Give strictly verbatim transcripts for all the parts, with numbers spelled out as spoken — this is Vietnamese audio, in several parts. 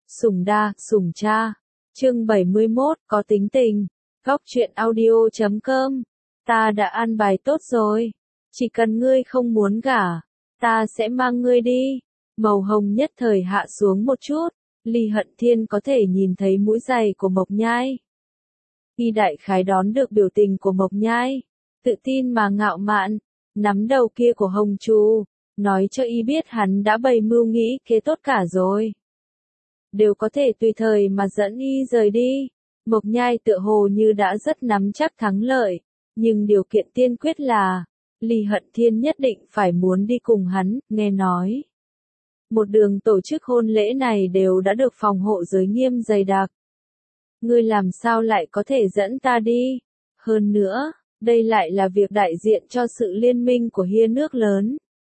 Sủng đa, sủng cha. Chương bảy mươi mốt, có tính tình. Góc truyện audio chấm com. Ta đã an bài tốt rồi. Chỉ cần ngươi không muốn gả, ta sẽ mang ngươi đi. Màu hồng nhất thời hạ xuống một chút. Ly Hận Thiên có thể nhìn thấy mũi giày của Mộc Nhai. Y đại khái đón được biểu tình của Mộc Nhai. Tự tin mà ngạo mạn. Nắm đầu kia của Hồng Chu. Nói cho y biết hắn đã bày mưu nghĩ kế tốt cả rồi. Đều có thể tùy thời mà dẫn y rời đi. Mộc Nhai tựa hồ như đã rất nắm chắc thắng lợi. Nhưng điều kiện tiên quyết là, Ly Hận Thiên nhất định phải muốn đi cùng hắn, nghe nói. Một đường tổ chức hôn lễ này đều đã được phòng hộ giới nghiêm dày đặc. Ngươi làm sao lại có thể dẫn ta đi? Hơn nữa, đây lại là việc đại diện cho sự liên minh của hiên nước lớn.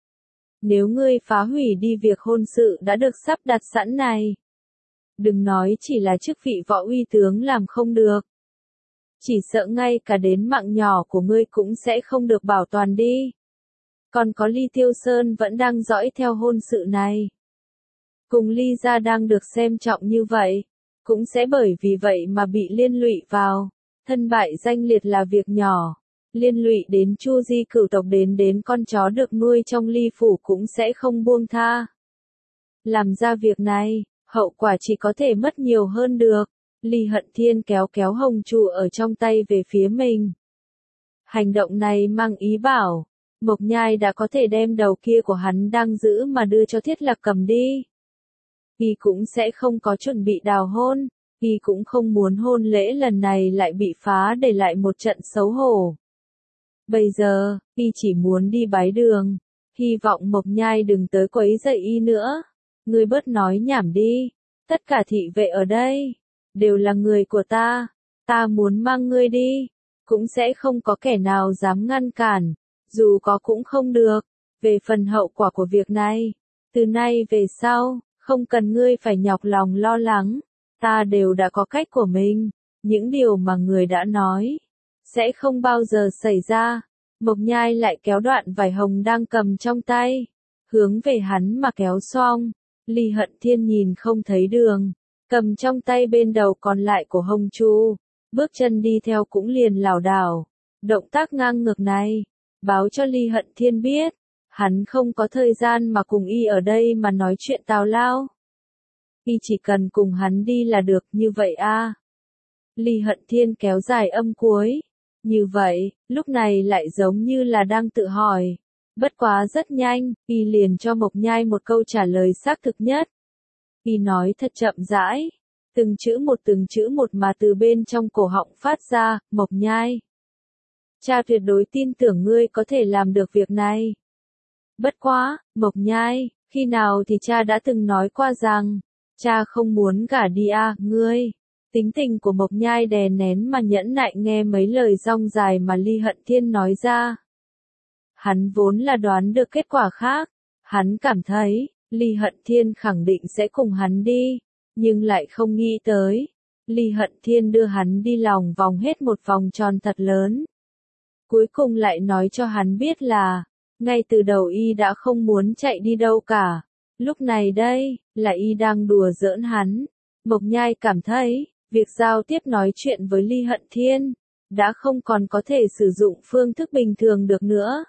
Nếu ngươi phá hủy đi việc hôn sự đã được sắp đặt sẵn này, đừng nói chỉ là chức vị võ uy tướng làm không được. Chỉ sợ ngay cả đến mạng nhỏ của ngươi cũng sẽ không được bảo toàn đi. Còn có Ly Tiêu Sơn vẫn đang dõi theo hôn sự này. Cùng Ly gia đang được xem trọng như vậy, cũng sẽ bởi vì vậy mà bị liên lụy vào. Thân bại danh liệt là việc nhỏ, liên lụy đến Chu Di cửu tộc đến đến con chó được nuôi trong Ly phủ cũng sẽ không buông tha. Làm ra việc này, hậu quả chỉ có thể mất nhiều hơn được. Ly Hận Thiên kéo kéo Hồng Chu ở trong tay về phía mình. Hành động này mang ý bảo, Mộc Nhai đã có thể đem đầu kia của hắn đang giữ mà đưa cho Thiết Lạc cầm đi. Y cũng sẽ không có chuẩn bị đào hôn, Y cũng không muốn hôn lễ lần này lại bị phá để lại một trận xấu hổ. Bây giờ, Y chỉ muốn đi bái đường, hy vọng Mộc Nhai đừng tới quấy rầy Y nữa. Ngươi bớt nói nhảm đi, tất cả thị vệ ở đây đều là người của ta, ta muốn mang ngươi đi, cũng sẽ không có kẻ nào dám ngăn cản, dù có cũng không được. Về phần hậu quả của việc này, từ nay về sau, không cần ngươi phải nhọc lòng lo lắng, ta đều đã có cách của mình, những điều mà người đã nói, sẽ không bao giờ xảy ra. Mộc Nhai lại kéo đoạn vải hồng đang cầm trong tay, hướng về hắn mà kéo xong. Ly Hận Thiên nhìn không thấy đường, cầm trong tay bên đầu còn lại của Hồng Chu, bước chân đi theo cũng liền lảo đảo. Động tác ngang ngược này, báo cho Ly Hận Thiên biết, hắn không có thời gian mà cùng y ở đây mà nói chuyện tào lao. Y chỉ cần cùng hắn đi là được, như vậy a. À. Ly Hận Thiên kéo dài âm cuối. Như vậy, lúc này lại giống như là đang tự hỏi. Bất quá rất nhanh, Y liền cho Mộc Nhai một câu trả lời xác thực nhất. Y nói thật chậm rãi, từng chữ một từng chữ một mà từ bên trong cổ họng phát ra. Mộc Nhai, cha tuyệt đối tin tưởng ngươi có thể làm được việc này. Bất quá, Mộc Nhai, khi nào thì cha đã từng nói qua rằng, cha không muốn gả đi à, ngươi. Tính tình của Mộc Nhai đè nén mà nhẫn nại nghe mấy lời rong dài mà Ly Hận Thiên nói ra. Hắn vốn là đoán được kết quả khác, hắn cảm thấy, Ly Hận Thiên khẳng định sẽ cùng hắn đi, nhưng lại không nghĩ tới. Ly Hận Thiên đưa hắn đi lòng vòng hết một vòng tròn thật lớn. Cuối cùng lại nói cho hắn biết là, ngay từ đầu y đã không muốn chạy đi đâu cả. Lúc này đây, là y đang đùa giỡn hắn. Mộc Nhai cảm thấy, việc giao tiếp nói chuyện với Ly Hận Thiên, đã không còn có thể sử dụng phương thức bình thường được nữa.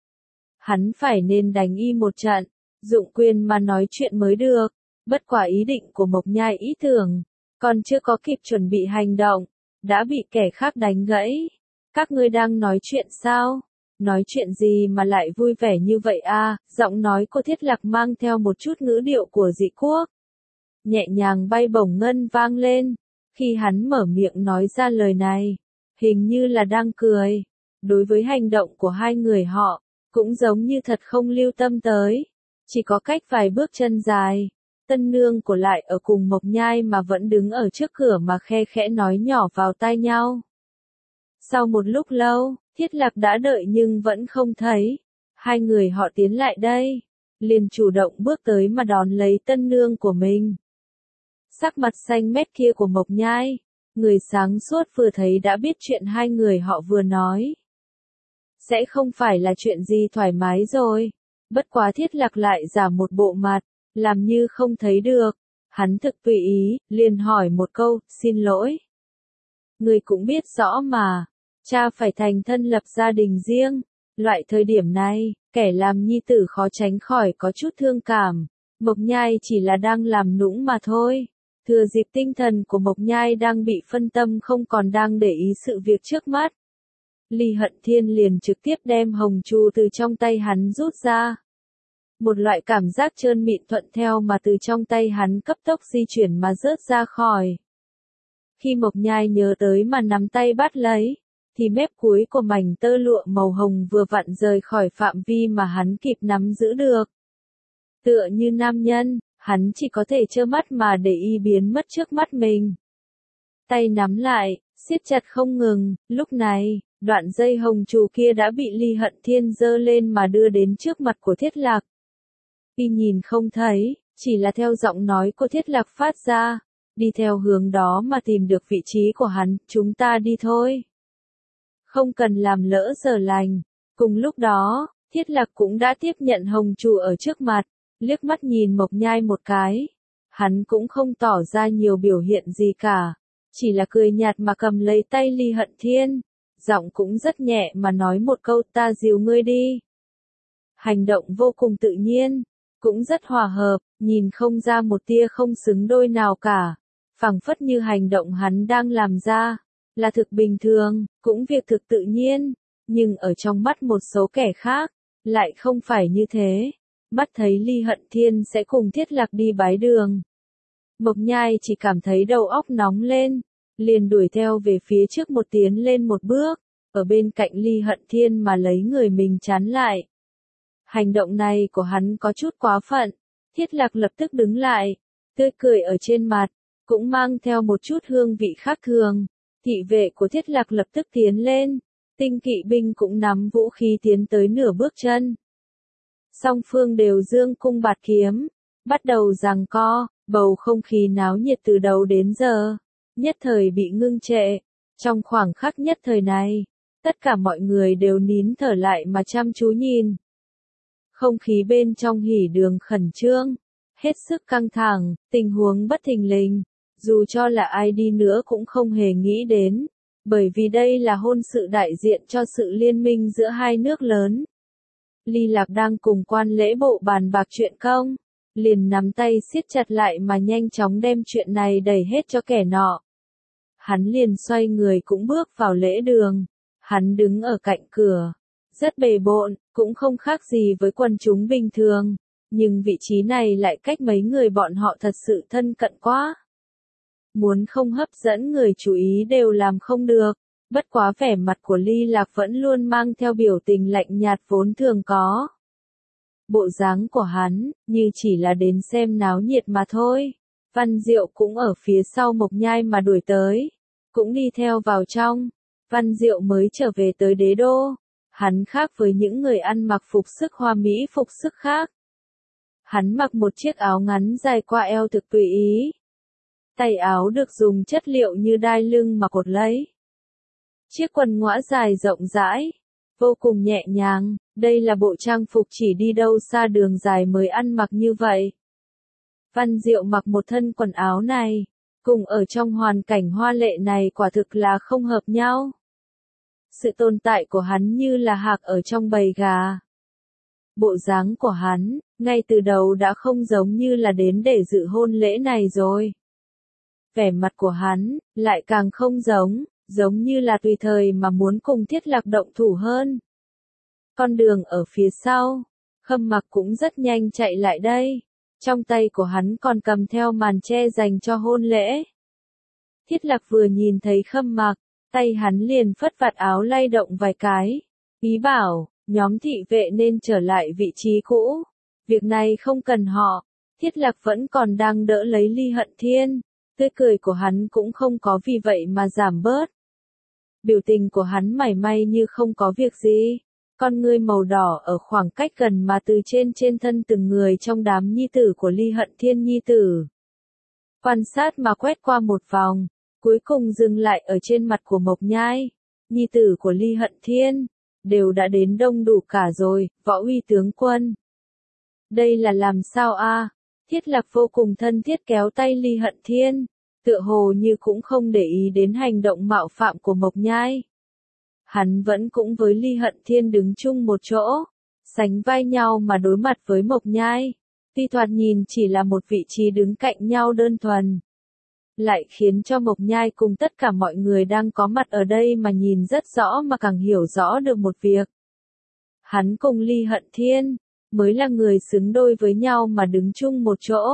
Hắn phải nên đánh y một trận, dụng quyền mà nói chuyện mới được. Bất quả ý định của Mộc Nhai ý tưởng, còn chưa có kịp chuẩn bị hành động, đã bị kẻ khác đánh gãy. Các ngươi đang nói chuyện sao? Nói chuyện gì mà lại vui vẻ như vậy à? Giọng nói của Thiết Lạc mang theo một chút ngữ điệu của dị quốc. Nhẹ nhàng bay bổng ngân vang lên. Khi hắn mở miệng nói ra lời này, hình như là đang cười. Đối với hành động của hai người họ, cũng giống như thật không lưu tâm tới. Chỉ có cách vài bước chân dài, tân nương của lại ở cùng Mộc Nhai mà vẫn đứng ở trước cửa mà khe khẽ nói nhỏ vào tai nhau. Sau một lúc lâu, Thiết Lạc đã đợi nhưng vẫn không thấy. Hai người họ tiến lại đây, liền chủ động bước tới mà đón lấy tân nương của mình. Sắc mặt xanh mét kia của Mộc Nhai, người sáng suốt vừa thấy đã biết chuyện hai người họ vừa nói. Sẽ không phải là chuyện gì thoải mái rồi. Bất quá Thiết Lạc lại giả một bộ mặt, làm như không thấy được. Hắn thực tùy ý, liền hỏi một câu, xin lỗi. Người cũng biết rõ mà, cha phải thành thân lập gia đình riêng. Loại thời điểm này, kẻ làm nhi tử khó tránh khỏi có chút thương cảm. Mộc Nhai chỉ là đang làm nũng mà thôi. Thừa dịp tinh thần của Mộc Nhai đang bị phân tâm không còn đang để ý sự việc trước mắt. Ly Hận Thiên liền trực tiếp đem hồng chu từ trong tay hắn rút ra. Một loại cảm giác trơn mịn thuận theo mà từ trong tay hắn cấp tốc di chuyển mà rớt ra khỏi. Khi Mộc Nhai nhớ tới mà nắm tay bắt lấy, thì mép cuối của mảnh tơ lụa màu hồng vừa vặn rời khỏi phạm vi mà hắn kịp nắm giữ được. Tựa như nam nhân, hắn chỉ có thể trơ mắt mà để y biến mất trước mắt mình. Tay nắm lại, siết chặt không ngừng, lúc này, đoạn dây hồng trù kia đã bị Ly Hận Thiên giơ lên mà đưa đến trước mặt của Thiết Lạc. Y nhìn không thấy, chỉ là theo giọng nói của Thiết Lạc phát ra, đi theo hướng đó mà tìm được vị trí của hắn, chúng ta đi thôi. Không cần làm lỡ giờ lành. Cùng lúc đó, Thiết Lạc cũng đã tiếp nhận hồng trù ở trước mặt, liếc mắt nhìn Mộc Nhai một cái. Hắn cũng không tỏ ra nhiều biểu hiện gì cả, chỉ là cười nhạt mà cầm lấy tay Ly Hận Thiên, giọng cũng rất nhẹ mà nói một câu ta dìu ngươi đi. Hành động vô cùng tự nhiên, cũng rất hòa hợp, nhìn không ra một tia không xứng đôi nào cả, phảng phất như hành động hắn đang làm ra là thực bình thường, cũng việc thực tự nhiên, nhưng ở trong mắt một số kẻ khác, lại không phải như thế. Mắt thấy Ly Hận Thiên sẽ cùng Thiết Lạc đi bái đường. Mộc Nhai chỉ cảm thấy đầu óc nóng lên, liền đuổi theo về phía trước một tiến lên một bước, ở bên cạnh Ly Hận Thiên mà lấy người mình chắn lại. Hành động này của hắn có chút quá phận, Thiết Lạc lập tức đứng lại, tươi cười ở trên mặt, cũng mang theo một chút hương vị khác thường. Thị vệ của Thiết Lạc lập tức tiến lên, tinh kỵ binh cũng nắm vũ khí tiến tới nửa bước chân. Song phương đều dương cung bạt kiếm, bắt đầu giằng co, bầu không khí náo nhiệt từ đầu đến giờ, nhất thời bị ngưng trệ. Trong khoảng khắc nhất thời này, tất cả mọi người đều nín thở lại mà chăm chú nhìn. Không khí bên trong hỉ đường khẩn trương, hết sức căng thẳng, tình huống bất thình lình, dù cho là ai đi nữa cũng không hề nghĩ đến, bởi vì đây là hôn sự đại diện cho sự liên minh giữa hai nước lớn. Ly Lạc đang cùng quan lễ bộ bàn bạc chuyện công, liền nắm tay siết chặt lại mà nhanh chóng đem chuyện này đẩy hết cho kẻ nọ. Hắn liền xoay người cũng bước vào lễ đường, hắn đứng ở cạnh cửa, rất bề bộn, cũng không khác gì với quần chúng bình thường, nhưng vị trí này lại cách mấy người bọn họ thật sự thân cận quá. Muốn không hấp dẫn người chú ý đều làm không được, bất quá vẻ mặt của Ly Lạc vẫn luôn mang theo biểu tình lạnh nhạt vốn thường có. Bộ dáng của hắn, như chỉ là đến xem náo nhiệt mà thôi. Văn Diệu cũng ở phía sau Mộc Nhai mà đuổi tới, cũng đi theo vào trong. Văn Diệu mới trở về tới đế đô, hắn khác với những người ăn mặc phục sức hoa mỹ phục sức khác. Hắn mặc một chiếc áo ngắn dài qua eo thực tùy ý. Tay áo được dùng chất liệu như đai lưng mà cột lấy. Chiếc quần ngõa dài rộng rãi, vô cùng nhẹ nhàng, đây là bộ trang phục chỉ đi đâu xa đường dài mới ăn mặc như vậy. Văn Diệu mặc một thân quần áo này, cùng ở trong hoàn cảnh hoa lệ này quả thực là không hợp nhau. Sự tồn tại của hắn như là hạc ở trong bầy gà. Bộ dáng của hắn, ngay từ đầu đã không giống như là đến để dự hôn lễ này rồi. Vẻ mặt của hắn, lại càng không giống, giống như là tùy thời mà muốn cùng Thiết Lạc động thủ hơn. Con đường ở phía sau, Khâm Mặc cũng rất nhanh chạy lại đây, trong tay của hắn còn cầm theo màn che dành cho hôn lễ. Thiết Lạc vừa nhìn thấy Khâm Mặc, tay hắn liền phất vạt áo lay động vài cái, ý bảo, nhóm thị vệ nên trở lại vị trí cũ, việc này không cần họ. Thiết Lạc vẫn còn đang đỡ lấy Ly Hận Thiên, tươi cười của hắn cũng không có vì vậy mà giảm bớt. Biểu tình của hắn mảy may như không có việc gì, con ngươi màu đỏ ở khoảng cách gần mà từ trên trên thân từng người trong đám nhi tử của Ly Hận Thiên nhi tử. Quan sát mà quét qua một vòng, cuối cùng dừng lại ở trên mặt của Mộc Nhai, nhi tử của Ly Hận Thiên, đều đã đến đông đủ cả rồi, Võ Uy tướng quân. Đây là làm sao a? Thiết Lạc vô cùng thân thiết kéo tay Ly Hận Thiên, tựa hồ như cũng không để ý đến hành động mạo phạm của Mộc Nhai. Hắn vẫn cũng với Ly Hận Thiên đứng chung một chỗ, sánh vai nhau mà đối mặt với Mộc Nhai. Tuy thoạt nhìn chỉ là một vị trí đứng cạnh nhau đơn thuần, lại khiến cho Mộc Nhai cùng tất cả mọi người đang có mặt ở đây mà nhìn rất rõ mà càng hiểu rõ được một việc. Hắn cùng Ly Hận Thiên, mới là người xứng đôi với nhau mà đứng chung một chỗ.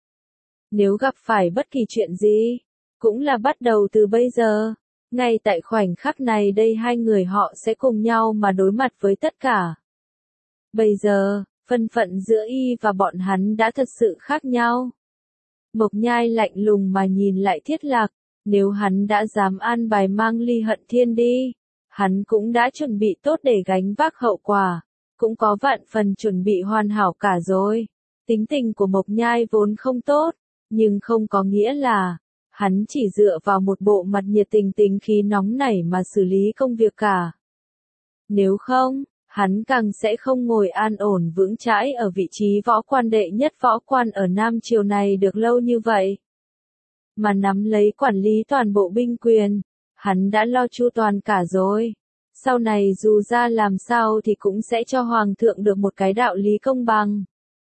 Nếu gặp phải bất kỳ chuyện gì, cũng là bắt đầu từ bây giờ. Ngay tại khoảnh khắc này đây hai người họ sẽ cùng nhau mà đối mặt với tất cả. Bây giờ, thân phận giữa y và bọn hắn đã thật sự khác nhau. Mộc Nhai lạnh lùng mà nhìn lại Thiết Lạc, nếu hắn đã dám an bài mang Ly Hận Thiên đi, hắn cũng đã chuẩn bị tốt để gánh vác hậu quả, cũng có vạn phần chuẩn bị hoàn hảo cả rồi. Tính tình của Mộc Nhai vốn không tốt, nhưng không có nghĩa là hắn chỉ dựa vào một bộ mặt nhiệt tình tính khí nóng nảy mà xử lý công việc cả. Nếu không, hắn càng sẽ không ngồi an ổn vững chãi ở vị trí võ quan đệ nhất võ quan ở Nam Triều này được lâu như vậy. Mà nắm lấy quản lý toàn bộ binh quyền, hắn đã lo chu toàn cả rồi. Sau này dù ra làm sao thì cũng sẽ cho Hoàng thượng được một cái đạo lý công bằng.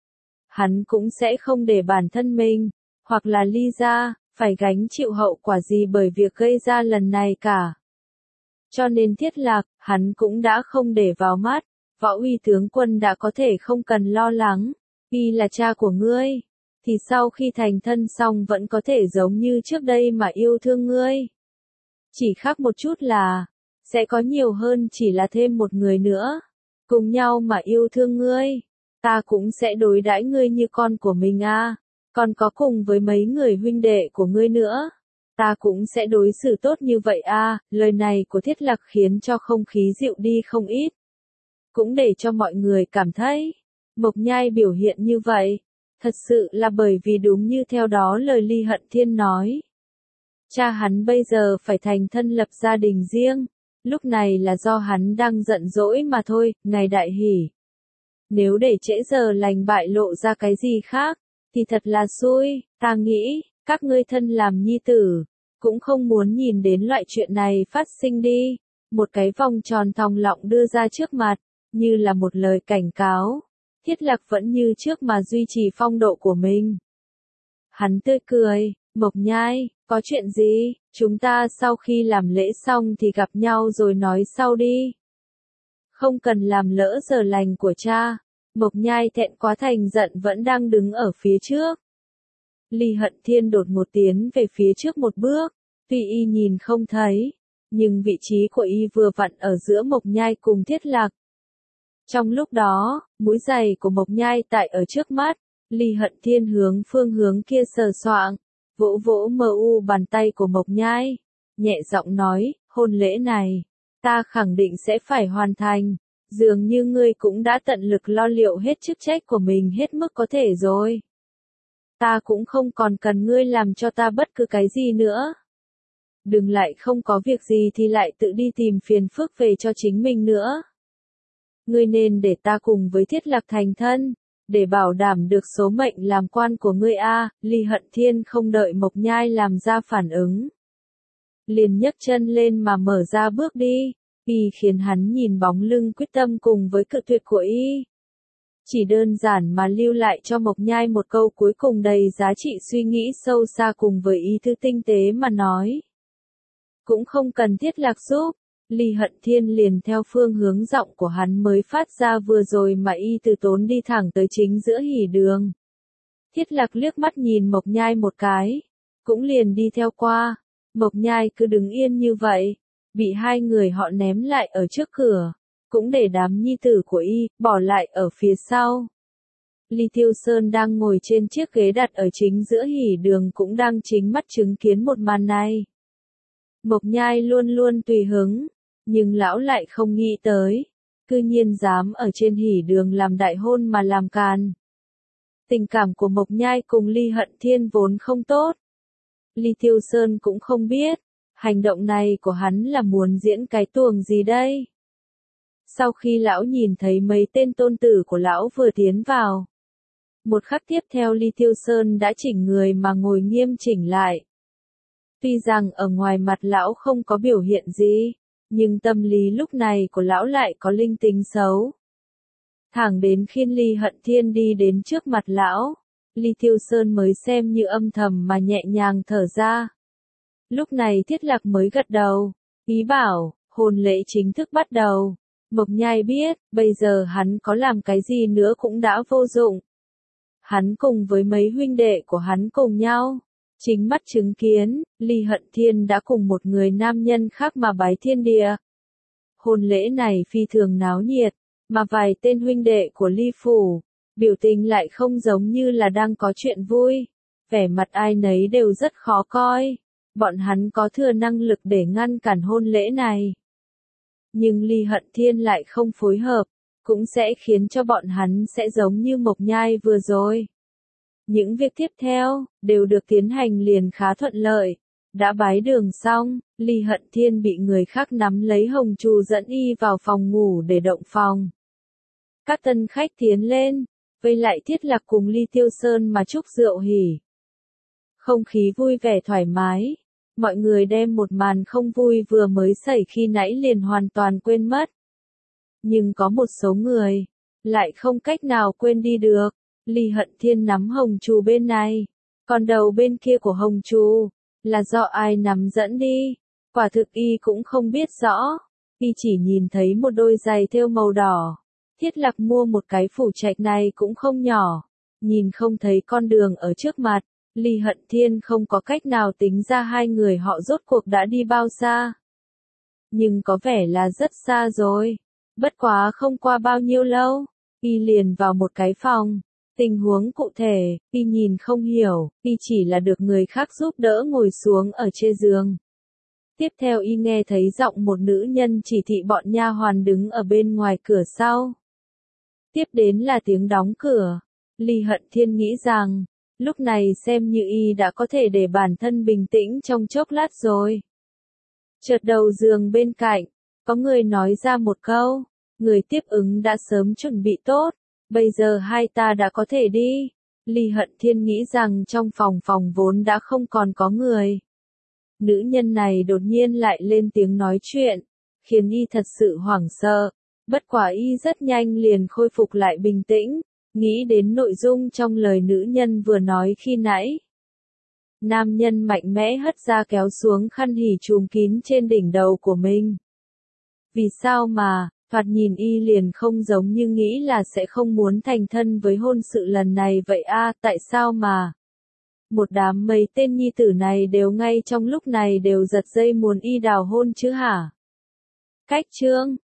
Hắn cũng sẽ không để bản thân mình, hoặc là Ly gia, phải gánh chịu hậu quả gì bởi việc gây ra lần này cả. Cho nên Thiết Lạc, hắn cũng đã không để vào mắt, Võ Uy tướng quân đã có thể không cần lo lắng, y là cha của ngươi, thì sau khi thành thân xong vẫn có thể giống như trước đây mà yêu thương ngươi. Chỉ khác một chút là, sẽ có nhiều hơn chỉ là thêm một người nữa, cùng nhau mà yêu thương ngươi, ta cũng sẽ đối đãi ngươi như con của mình à, còn có cùng với mấy người huynh đệ của ngươi nữa. Ta cũng sẽ đối xử tốt như vậy à, lời này của Thiết Lạc khiến cho không khí dịu đi không ít. Cũng để cho mọi người cảm thấy, Mộc Nhai biểu hiện như vậy, thật sự là bởi vì đúng như theo đó lời Ly Hận Thiên nói. Cha hắn bây giờ phải thành thân lập gia đình riêng, lúc này là do hắn đang giận dỗi mà thôi, ngày đại hỷ. Nếu để trễ giờ lành bại lộ ra cái gì khác, thì thật là xui, ta nghĩ. Các ngươi thân làm nhi tử, cũng không muốn nhìn đến loại chuyện này phát sinh đi. Một cái vòng tròn thòng lọng đưa ra trước mặt, như là một lời cảnh cáo. Thiết Lạc vẫn như trước mà duy trì phong độ của mình. Hắn tươi cười, Mộc Nhai, có chuyện gì, chúng ta sau khi làm lễ xong thì gặp nhau rồi nói sau đi. Không cần làm lỡ giờ lành của cha. Mộc Nhai thẹn quá thành giận vẫn đang đứng ở phía trước. Ly Hận Thiên đột một tiến về phía trước một bước, tuy y nhìn không thấy, nhưng vị trí của y vừa vặn ở giữa Mộc Nhai cùng Thiết Lạc. Trong lúc đó, mũi giày của Mộc Nhai tại ở trước mắt, Ly Hận Thiên hướng phương hướng kia sờ soạng, vỗ vỗ mờ u bàn tay của Mộc Nhai, nhẹ giọng nói, hôn lễ này, ta khẳng định sẽ phải hoàn thành, dường như ngươi cũng đã tận lực lo liệu hết chức trách của mình hết mức có thể rồi. Ta cũng không còn cần ngươi làm cho ta bất cứ cái gì nữa. Đừng lại không có việc gì thì lại tự đi tìm phiền phức về cho chính mình nữa. Ngươi nên để ta cùng với Thiết Lạc thành thân, để bảo đảm được số mệnh làm quan của ngươi a. Ly Hận Thiên không đợi Mộc Nhai làm ra phản ứng, liền nhấc chân lên mà mở ra bước đi, y khiến hắn nhìn bóng lưng quyết tâm cùng với cự tuyệt của y. Chỉ đơn giản mà lưu lại cho Mộc Nhai một câu cuối cùng đầy giá trị suy nghĩ sâu xa cùng với ý thư tinh tế mà nói. Cũng không cần Thiết Lạc giúp, Ly Hận Thiên liền theo phương hướng giọng của hắn mới phát ra vừa rồi mà y từ tốn đi thẳng tới chính giữa hỉ đường. Thiết Lạc liếc mắt nhìn Mộc Nhai một cái, cũng liền đi theo qua, Mộc Nhai cứ đứng yên như vậy, bị hai người họ ném lại ở trước cửa. Cũng để đám nhi tử của y, bỏ lại ở phía sau. Ly Tiêu Sơn đang ngồi trên chiếc ghế đặt ở chính giữa hỉ đường cũng đang chính mắt chứng kiến một màn này. Mộc Nhai luôn luôn tùy hứng, nhưng lão lại không nghĩ tới, cư nhiên dám ở trên hỉ đường làm đại hôn mà làm càn. Tình cảm của Mộc Nhai cùng Ly Hận Thiên vốn không tốt. Ly Tiêu Sơn cũng không biết, hành động này của hắn là muốn diễn cái tuồng gì đây. Sau khi lão nhìn thấy mấy tên tôn tử của lão vừa tiến vào, Một khắc tiếp theo Ly Tiêu Sơn đã chỉnh người mà ngồi nghiêm chỉnh lại. Tuy rằng ở ngoài mặt lão không có biểu hiện gì, nhưng tâm lý lúc này của lão lại có linh tính xấu. Thẳng đến khi Ly Hận Thiên đi đến trước mặt lão, Ly Tiêu Sơn mới xem như âm thầm mà nhẹ nhàng thở ra. Lúc này Thiết Lạc mới gật đầu, ý bảo, hôn lễ chính thức bắt đầu. Mộc Nhai biết, bây giờ hắn có làm cái gì nữa cũng đã vô dụng. Hắn cùng với mấy huynh đệ của hắn cùng nhau, chính mắt chứng kiến, Ly Hận Thiên đã cùng một người nam nhân khác mà bái thiên địa. Hôn lễ này phi thường náo nhiệt, mà vài tên huynh đệ của Ly Phủ, biểu tình lại không giống như là đang có chuyện vui. Vẻ mặt ai nấy đều rất khó coi. Bọn hắn có thừa năng lực để ngăn cản hôn lễ này. Nhưng Ly Hận Thiên lại không phối hợp, cũng sẽ khiến cho bọn hắn sẽ giống như Mộc Nhai vừa rồi. Những việc tiếp theo, đều được tiến hành liền khá thuận lợi. Đã bái đường xong, Ly Hận Thiên bị người khác nắm lấy hồng trù dẫn y vào phòng ngủ để động phòng. Các tân khách tiến lên, vây lại Thiết Lạc cùng Ly Tiêu Sơn mà chúc rượu hỉ. Không khí vui vẻ thoải mái, mọi người đem một màn không vui vừa mới xảy khi nãy liền hoàn toàn quên mất. Nhưng có một số người, lại không cách nào quên đi được. Ly Hận Thiên nắm hồng trù bên này, còn đầu bên kia của hồng trù, là do ai nắm dẫn đi. Quả thực y cũng không biết rõ, y chỉ nhìn thấy một đôi giày thêu màu đỏ. Thiết Lạc mua một cái phủ trạch này cũng không nhỏ, nhìn không thấy con đường ở trước mặt, Ly Hận Thiên không có cách nào tính ra hai người họ rốt cuộc đã đi bao xa. Nhưng có vẻ là rất xa rồi, bất quá không qua bao nhiêu lâu, y liền vào một cái phòng. Tình huống cụ thể, y nhìn không hiểu, y chỉ là được người khác giúp đỡ ngồi xuống ở trên giường. Tiếp theo y nghe thấy giọng một nữ nhân chỉ thị bọn nha hoàn đứng ở bên ngoài cửa sau. Tiếp đến là tiếng đóng cửa. Ly Hận Thiên nghĩ rằng, lúc này xem như y đã có thể để bản thân bình tĩnh trong chốc lát rồi. Chợt đầu giường bên cạnh, có người nói ra một câu, người tiếp ứng đã sớm chuẩn bị tốt. Bây giờ hai ta đã có thể đi. Ly Hận Thiên nghĩ rằng trong phòng phòng vốn đã không còn có người. Nữ nhân này đột nhiên lại lên tiếng nói chuyện, khiến y thật sự hoảng sợ. Bất quả y rất nhanh liền khôi phục lại bình tĩnh, nghĩ đến nội dung trong lời nữ nhân vừa nói khi nãy. Nam nhân mạnh mẽ hất ra kéo xuống khăn hỉ trùm kín trên đỉnh đầu của mình. Vì sao mà, thoạt nhìn y liền không giống như nghĩ là sẽ không muốn thành thân với hôn sự lần này vậy a, tại sao mà? Một đám mấy tên nhi tử này đều ngay trong lúc này đều giật dây muốn y đào hôn chứ hả? Cách chương